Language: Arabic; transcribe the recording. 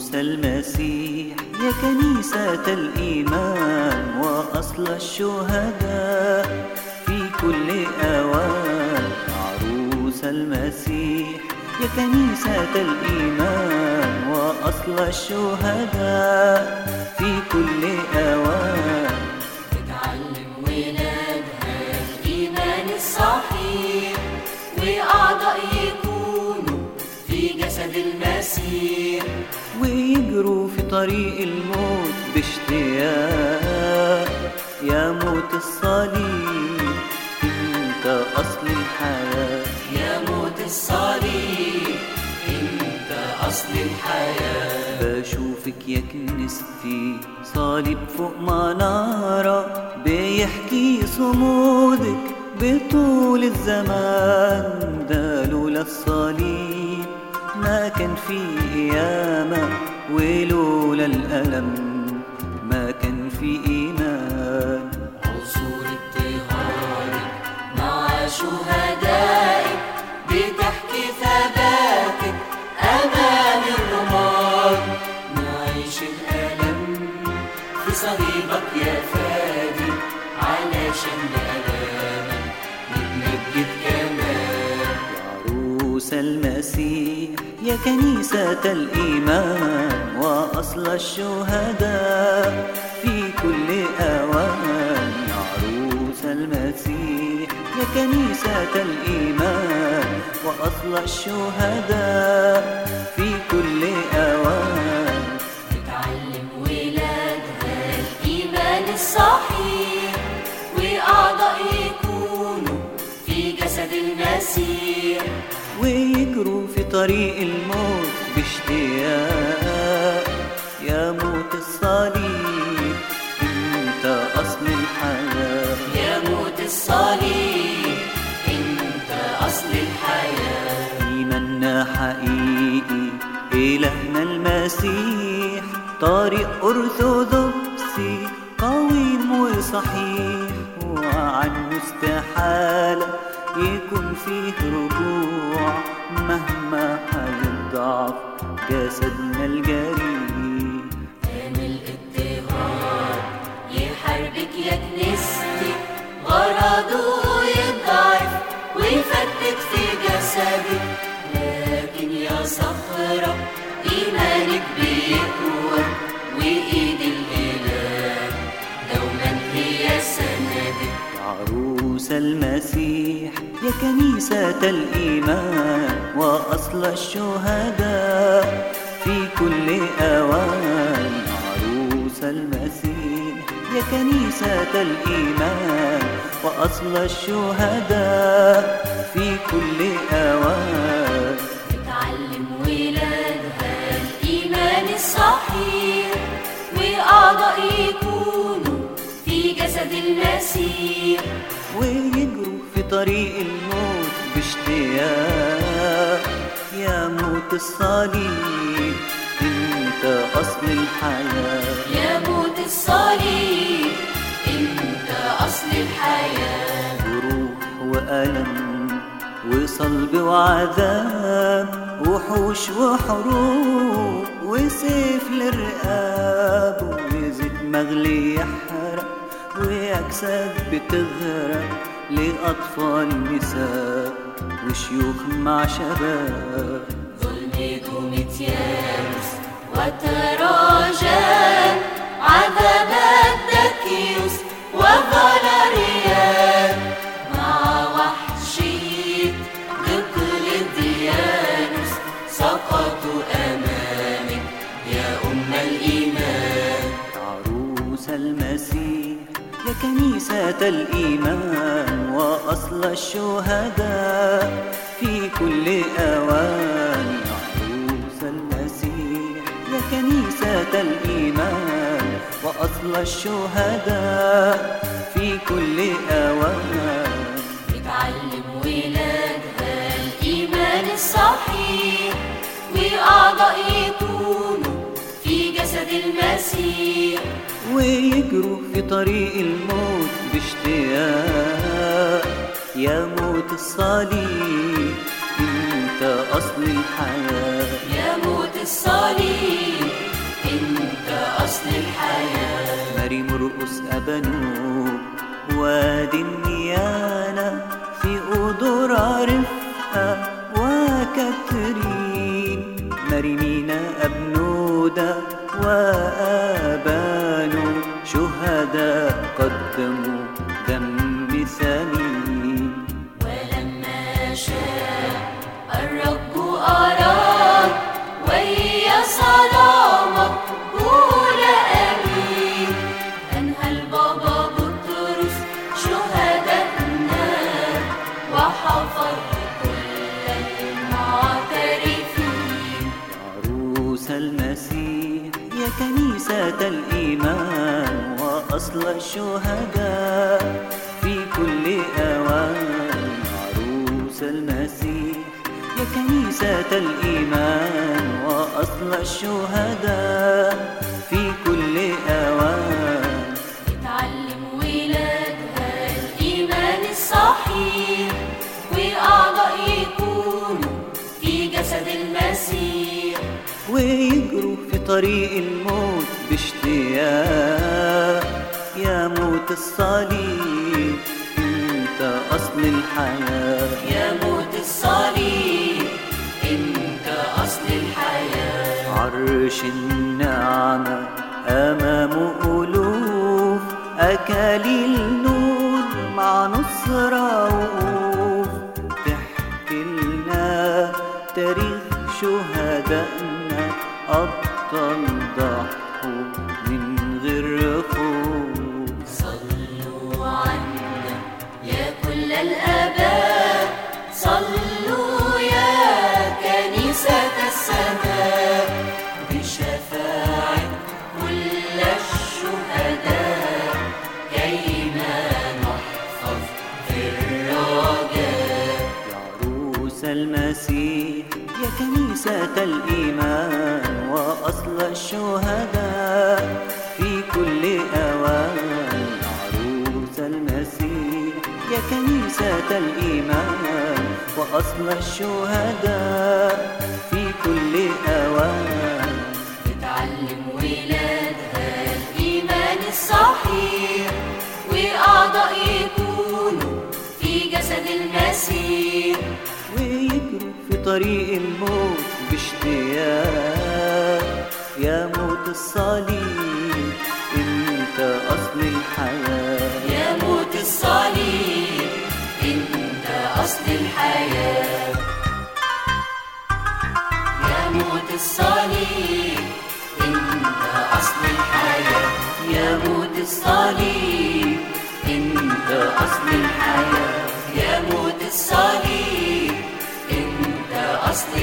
المسيح يا كنيسة الإيمان وأصل الشهداء في كل أوان. عروس المسيح يا كنيسة الإيمان وأصل الشهداء في كل أوان. بتعلم ولادها الإيمان الصحيح وأعضاء يكونوا في جسد المسيح ويجروا في طريق الموت باشتياق. يا موت الصليب انت أصل الحياة، يا موت الصليب انت أصل الحياة. بشوفك يا كنيستي صليب فوق منارة بيحكي صمودك بطول الزمان. ده لولا الصليب ما كان في قيامة، ولولا الألم ما كان في إيمان. عصور اضطهادك مع شهدائك بتحكي ثباتك أمام الرماد. نعيش الألم في صليبك يا فادي علشان بألامك نتمجد كمان. عروس المسيح يا كنيسة الإيمان وأصل الشهداء في كل أوان. عروس المسيح يا كنيسة الإيمان وأصل الشهداء في كل أوان. بتعلم ولادها الإيمان الصحيح وأعضاء يكونوا في جسد المسيح ويجروا في طريق الموت باشتياق. يا موت الصليب انت أصل الحياة، يا موت الصليب انت أصل الحياة. إيماننا حقيقي إلهنا المسيح طريق أرثوذكسي قويم وصحيح، وعنه استحالة يكون فيه رجوع مهما حال الضعف جسدنا الجريح. كان الاضطهاد يحاربك يا كنيستي غرضه يضعف ويفتت في جسدك، لكن يا صخرة إيمانك بيقوى وإيد الإله دوما هي سندك. عروس المسيح يا كنيسة الإيمان وأصل الشهداء في كل أوان. عروس المسيح يا كنيسة الإيمان وأصل الشهداء في كل أوان. بتعلم ولادها الإيمان الصحيح وأعضاء يكونوا في جسد المسيح ويجروا في طريق الموت باشتياق. يا موت الصليب انت أصل الحياة، يا موت الصليب انت أصل الحياة. جروح وألم وصلب وعذاب وحوش وحروب وسيف للرقاب وزيت مغلي يحرق وأجساد بتغرق لأطفال نساء وشيوخ مع شباب. ظلم دوميتيانوس وتراجان عذابات داكيوس وفالاريان مع وحشية دقلديانوس سقطوا أمامك يا أم الإيمان. عروس المسيح يا كنيسة الإيمان وأصل الشهداء في كل أوان. عروس المسيح يا كنيسة الإيمان وأصل الشهداء في كل أوان. بتعلم ولادها الإيمان الصحيح وأعضاء يكونوا في جسد المسيح ويجروا في طريق الموت باشتياق. يا موت الصليب انت أصل الحياة، يا موت الصليب الحياة. ماري مرقس أبانوب وادي النيانة في قدرة رفقة وكاترين، ماري مينا أبنودة وآبانو شهداء قدموا دم ثمين. ولما شاء الرب أراد وهي صلاة مقبولة أمين، أنهى البابا بطرس شهداءنا وحفظ كل المعترفين. عروس المسيح يا كنيسة الإيمان وأصل الشهداء في كل أوان. عروس المسيح يا كنيسة الإيمان وأصل الشهداء في كل أوان. بتعلم ولادها الإيمان الصحيح وأعضاء يكونوا في جسد المسيح، ويجروا في طريق الموت باشتياق. يا موت الصليب انت أصل الحياة، يا موت الصليب انت أصل الحياة. عرش النعمة أمامه ألوف أكاليل نور مع نصرة وقوف، تحكي لنا تاريخ شهدائنا أبطال ضحوا من غير خوف. صلوا عنا يا كل الآباء، صلوا يا كنيسة السماء بشفاعة كل الشهداء كيما نحفظ في الرجاء. يا عروس المسيح يا كنيسة الإيمان وأصل الشهداء في كل أوان. عروس المسيح يا كنيسة الإيمان وأصل الشهداء في كل أوان. بتعلم ولادها الإيمان الصحيح وأعضاء يكونوا في جسد المسيح، ويجروا في طريق الموت باشتياق. يا موت الصليب انت أصل الحياة، يا موت الصليب انت أصل الحياة. يا موت الصليب انت أصل الحياة، يا موت الصليب انت أصل الحياة، يا موت الصليب انت أصل